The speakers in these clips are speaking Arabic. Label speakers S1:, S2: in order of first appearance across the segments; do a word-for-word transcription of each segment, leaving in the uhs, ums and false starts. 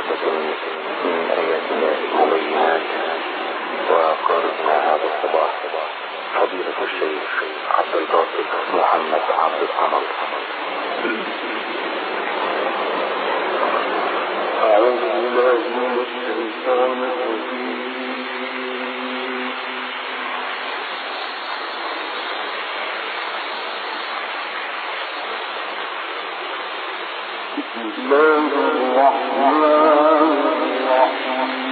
S1: آية من آيات الله المبينات. وقارئنا هذا الصباح فضيلة الشيخ عبد الباسط محمد عبد الصمد.
S2: أعوذ بالله من الشيطان الرجيم. بسم الله الرحمن الرحيم.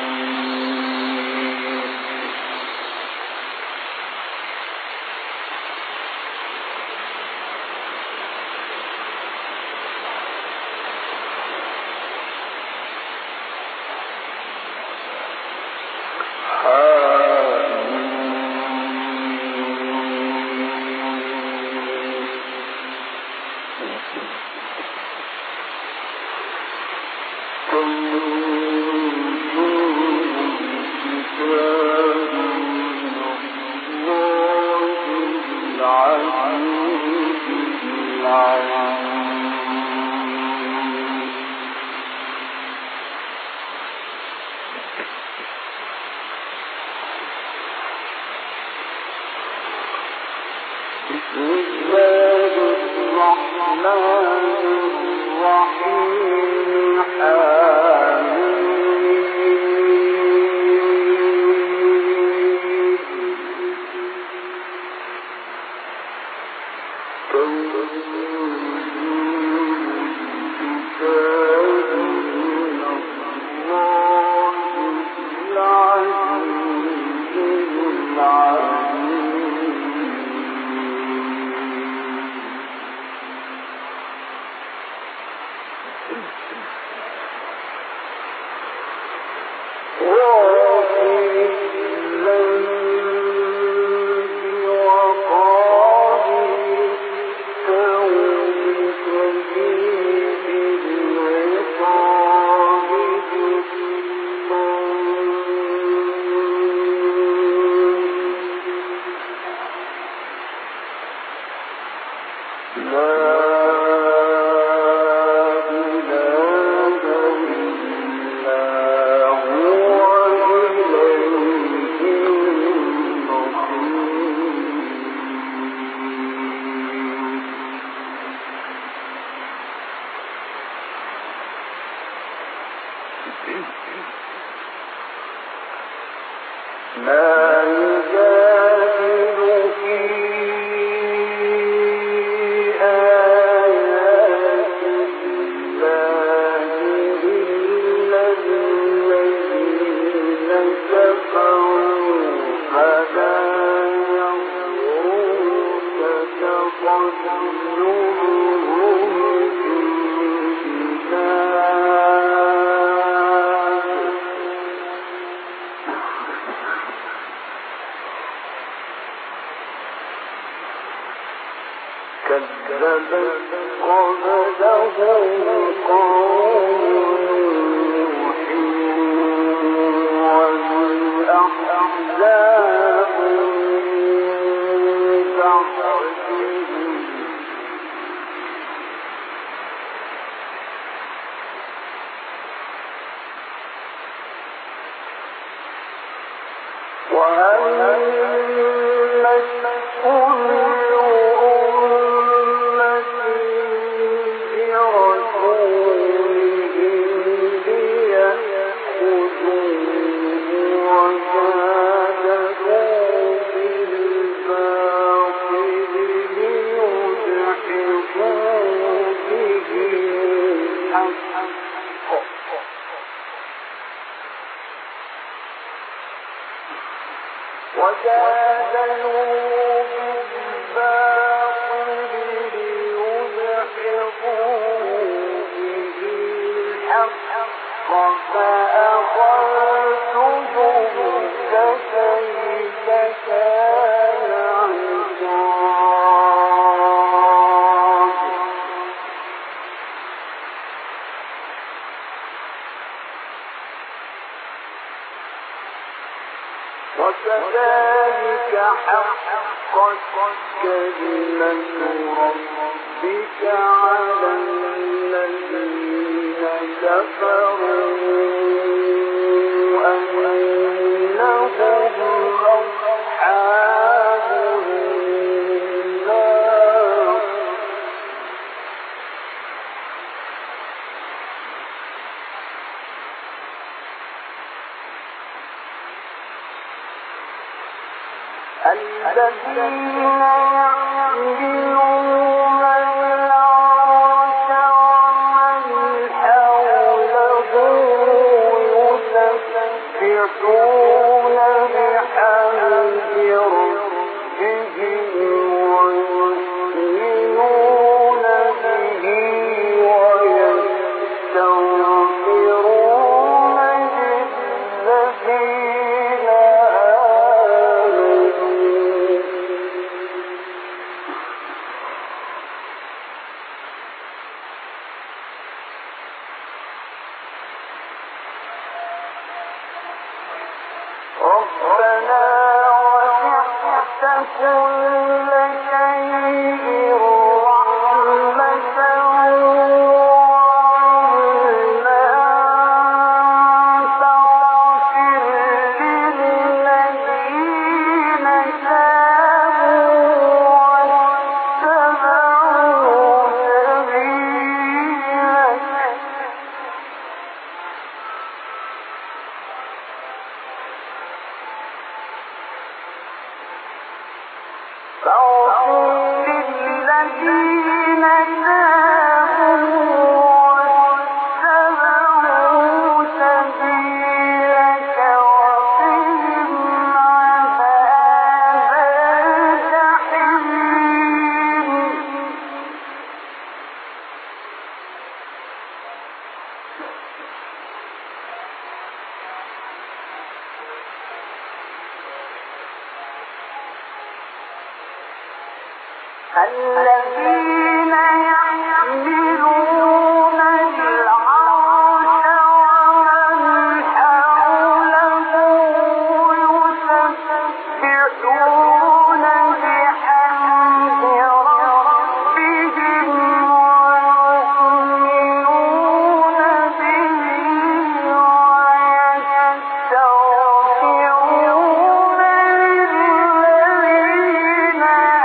S2: وكذلك حقت كلمة ربك على الذين الذين يحملون العرش ومن حوله يسبحون بحمد ربهم ويؤمنون به ويستغفرون للذين ربنا وسعت كل شيء رحمة وعلما فاغفر للذين تابوا واتبعوا سبيلك فاغفر للذين تابوا واتبعوا سبيلك وقهم عذاب الجحيم الذين يحملون العرش ومن حوله يسبحون بحمد ربهم ويؤمنون به ويستغفرون للذين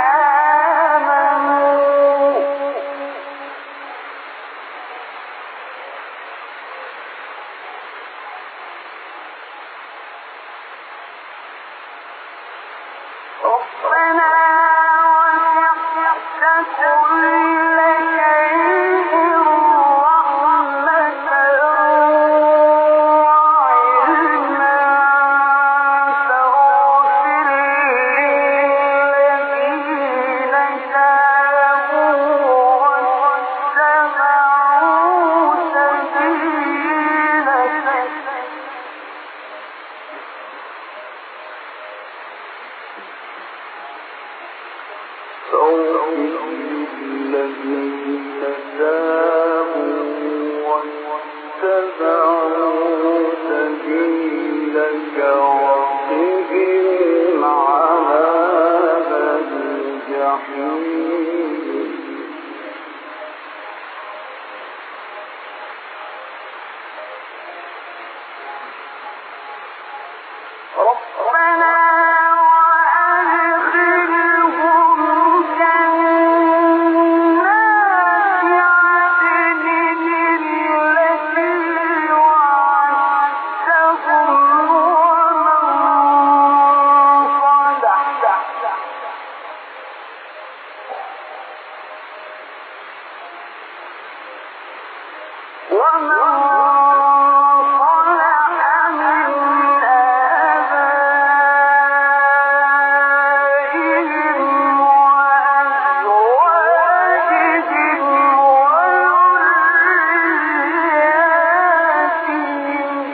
S2: ربنا وسعت كل شيء رحمة وعلما فاغفر للذين تابوا واتبعوا سبيلك الذين تابوا واتبعوا سبيلك وقهم عذاب الجحيم ربنا ومن صلح من آبائهم وأزواجهم وذرياتهم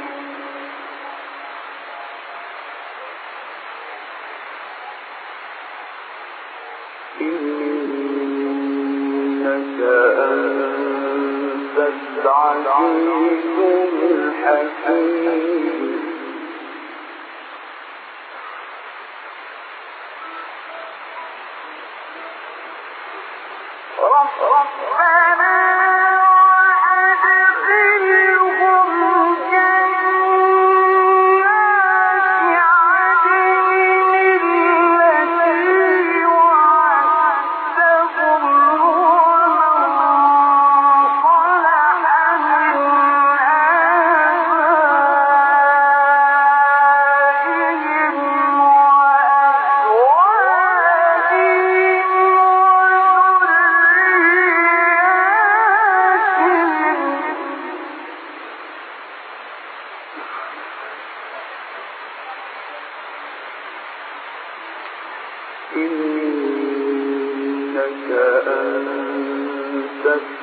S2: إنك أنت العزيز الحكيم ربنا وأدخلهم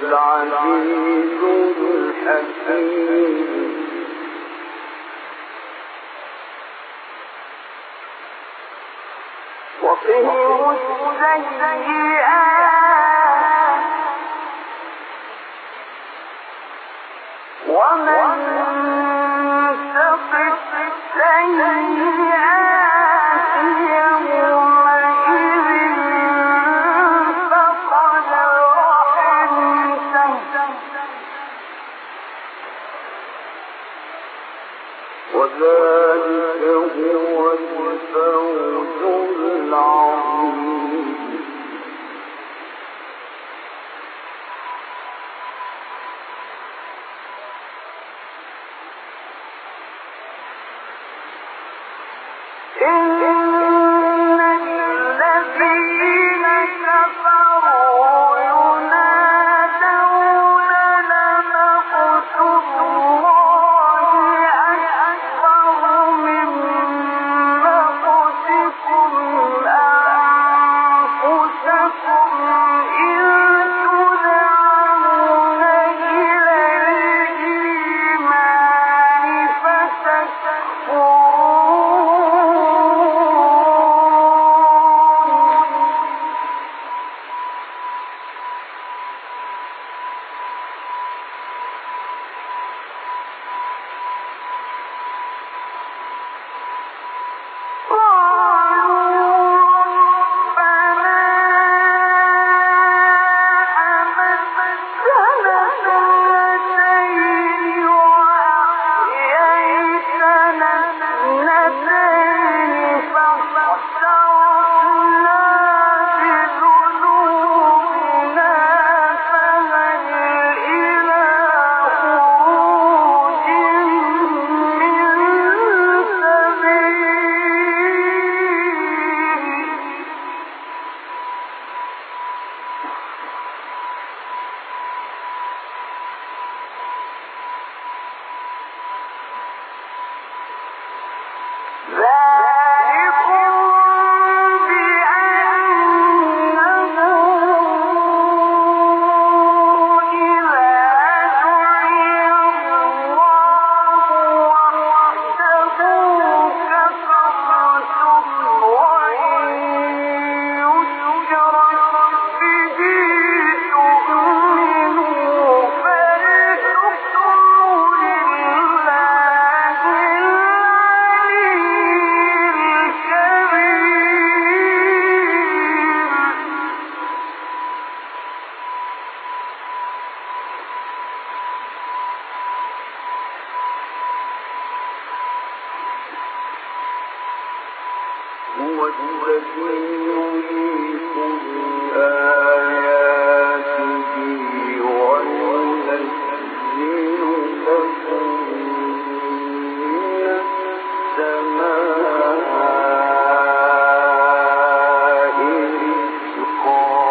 S2: العزيز الحكيم وقهم السيئات ومن تق السيئات يومئذ فقد رحمته وذلك هو الفوز العظيم إن الذين كفروا ينادون لمقت الله أكبر من مقتكم أنفسكم إذ تدعون إلى الإيمان فتكفرون هو الذي يريكم آياته وينزل لكم من السماء رزقا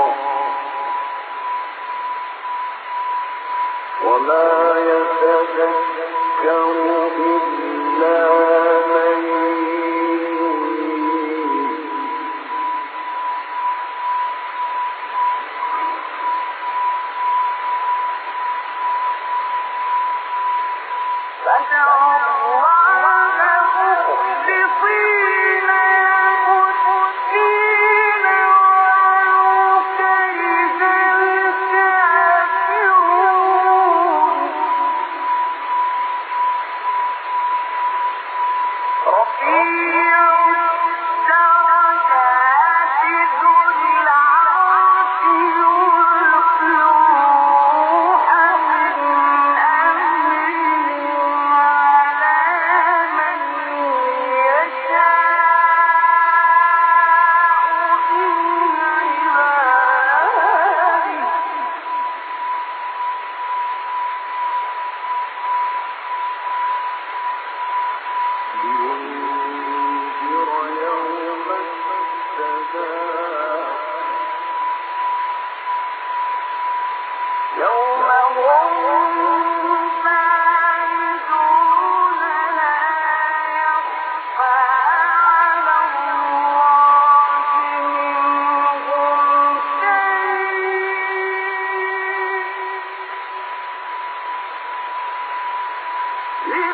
S2: وما يتذكر إلا من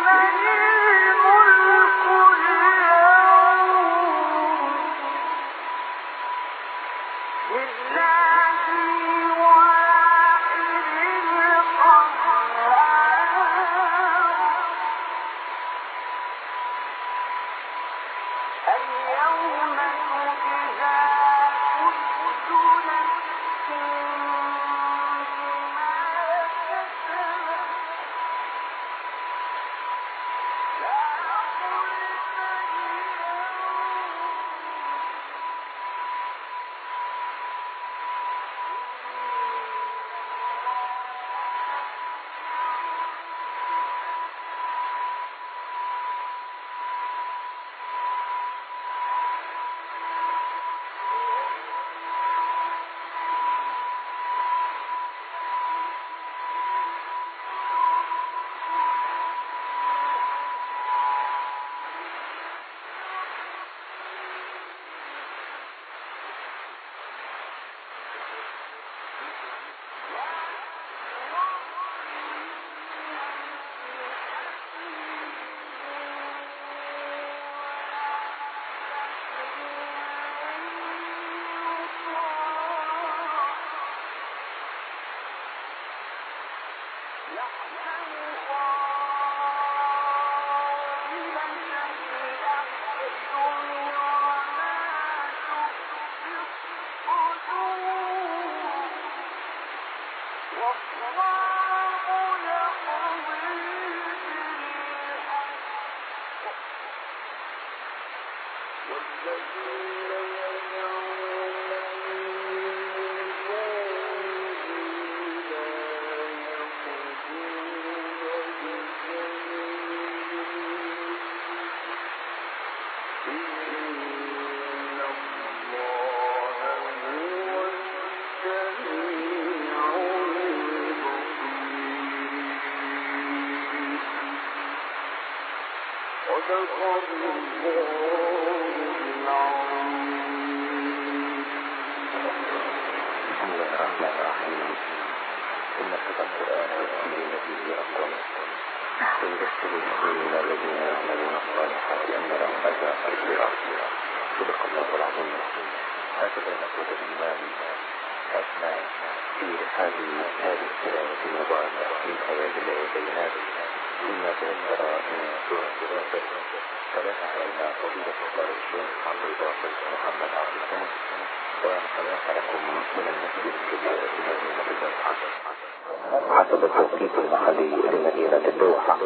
S1: حسب التوقيت المحلي لمدينة الدوحة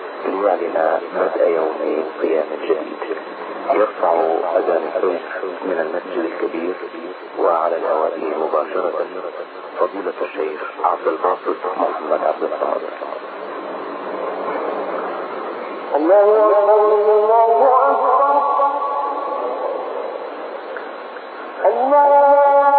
S1: ليعلن بدء يوم قيام جديد. يرفع أذان الصبح من المسجد الكبير، وعلى الهواء مباشرة فضيلة الشيخ عبد الباسط محمد عبد الصمد.
S2: الله أكبر الله أكبر الله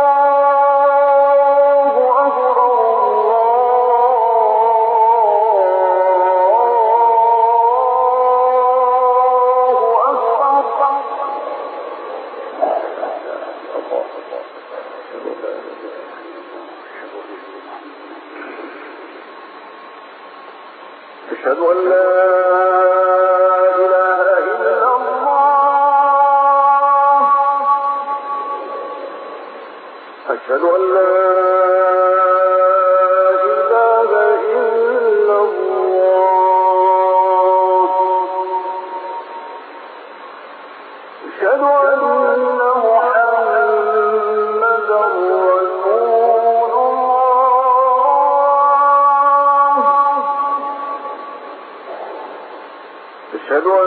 S2: أشهد أن لا إله إلا الله أشهد أن لا إله إلا الله أشهد أن محمدا رسول أشهد أن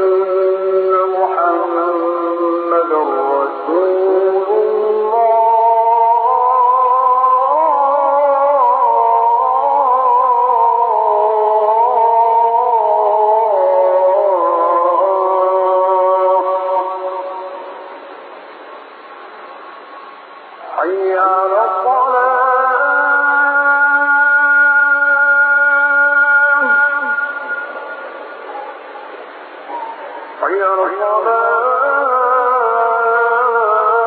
S2: محمدا رسول الله حي على الصلاة حي على الصلاة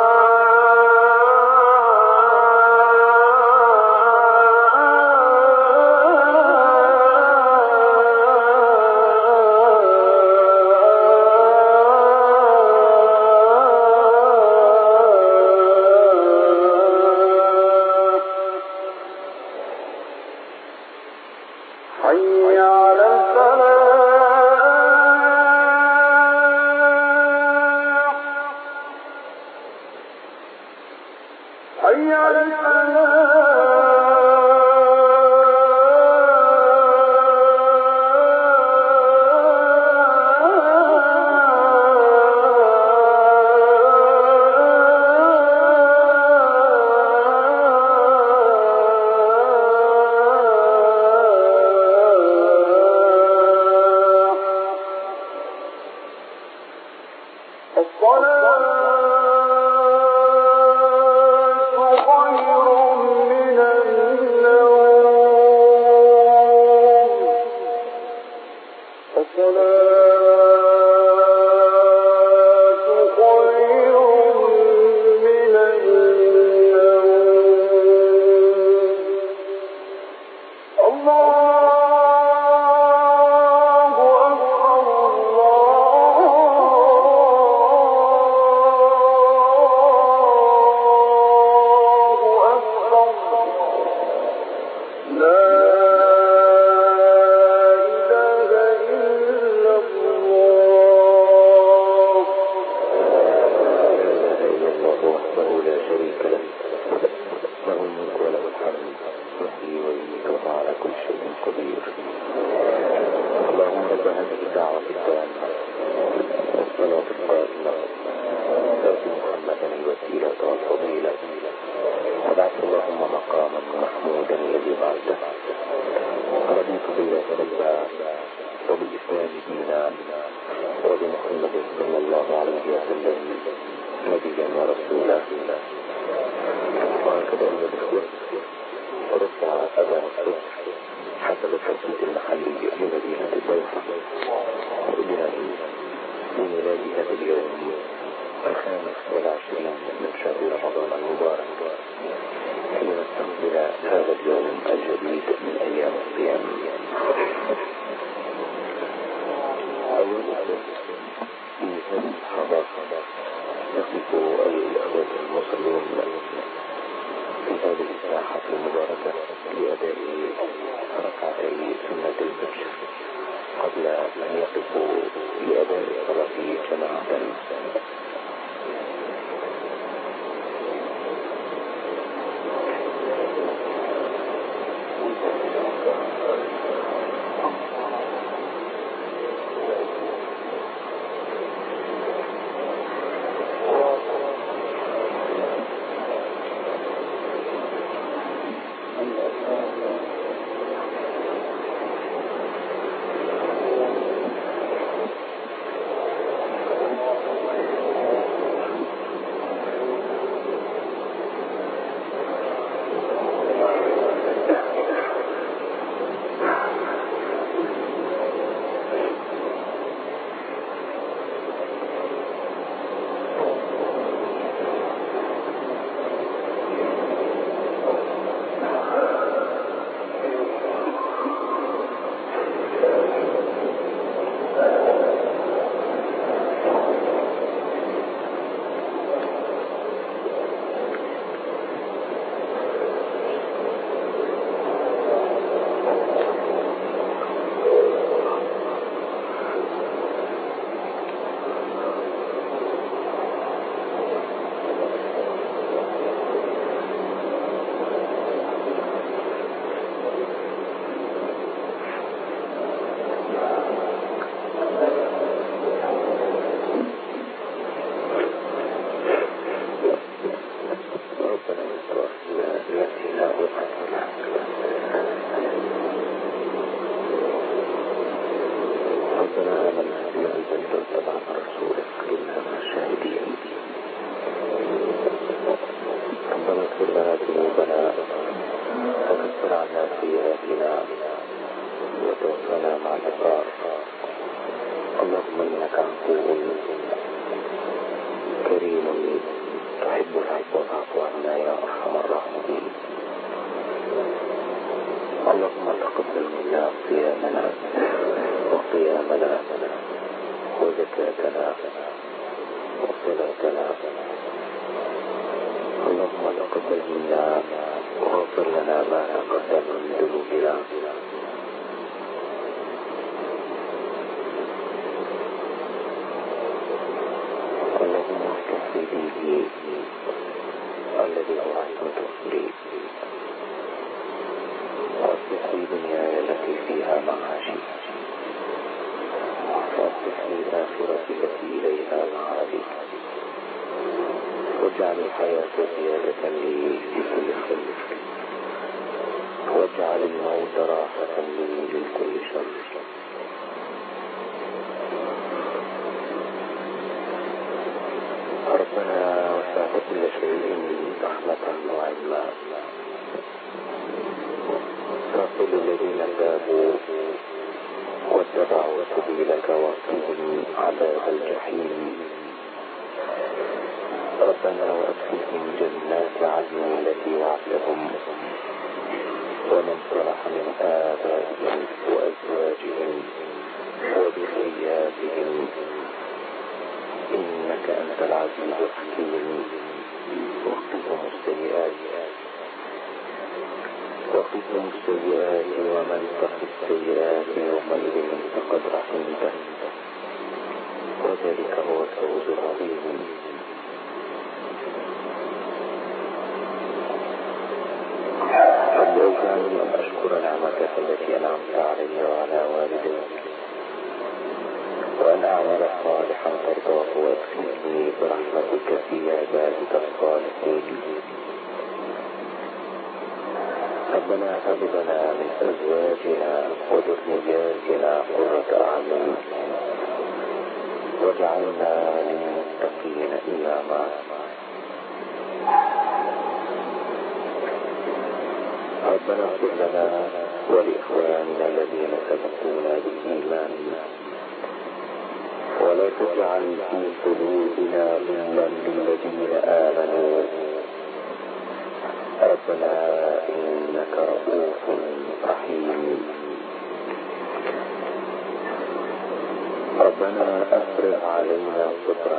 S1: واتبعوا سبيلك وقهم عذاب الجحيم. ربنا وأدخلهم جنات عدن التي وعدتهم ومن صلح من آبائهم وأزواجهم وذرياتهم إنك أنت العزيز الحكيم. وقهم السيئات وقهم السيئات ومن تق السيئات يومئذ فقد رحمته وذلك هو الفوز العظيم. رب اوزعني أن أشكر نعمتك التي أنعمت علي وعلى والدي وأن أعمل صالحا ترضاه وادخلني برحمتك في عبادك الصالحين. ربنا هب لنا من أزواجنا وذرياتنا قرة أعين واجعلنا للمتقين إماما. ربنا اغفر لنا ولإخواننا الذين سبقونا بالإيمان ولا تجعل في قلوبنا غلا للذين آمنوا ربنا إنك رؤوف رحيم. ربنا أفرغ علينا صبرا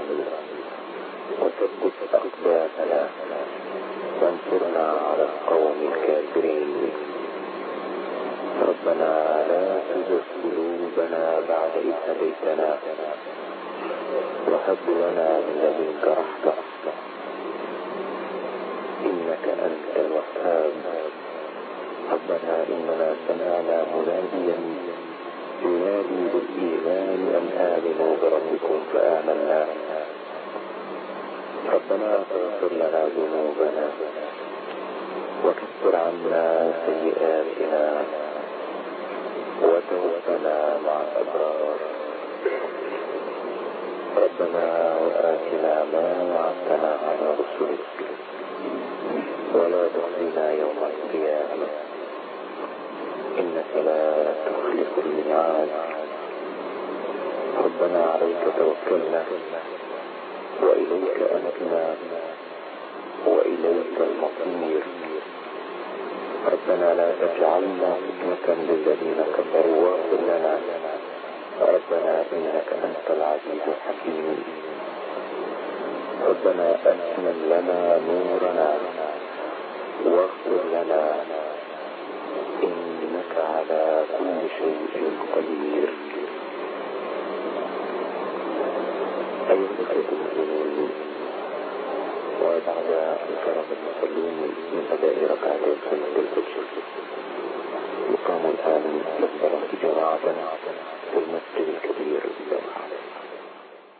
S1: وثبت أقدامنا وانصرنا على القوم الكافرين. ربنا لا تزغ قلوبنا بعد إذ هديتنا وهب لنا من لدنك رحمة إنك أنت الوهاب. ربنا إننا سمعنا مناديا ينادي بالإيمان أن آمنوا بربكم فآمنا. ربنا اغفر لنا ذنوبنا وكفر عنا سيئاتنا وتوفنا مع الأبرار. ربنا وآتنا ما وعدتنا على رسلك ولا تخزنا يوم القيامة إنك لا تخلف الميعاد. ربنا عليك توكلنا وإليك أنبنا وإليك المصير. ربنا لا تجعلنا فتنة للذين كفروا واغفر لنا. ربنا إنك أنت العزيز الحكيم. ربنا أتمم لنا نورنا واغفر لنا إنك على كل شيء قدير. أيها الأخوة المؤمنون، وبعد أن فرغ المصلون من أداء ركعتي صلاة الفجر يقام الآن للصلاة جماعة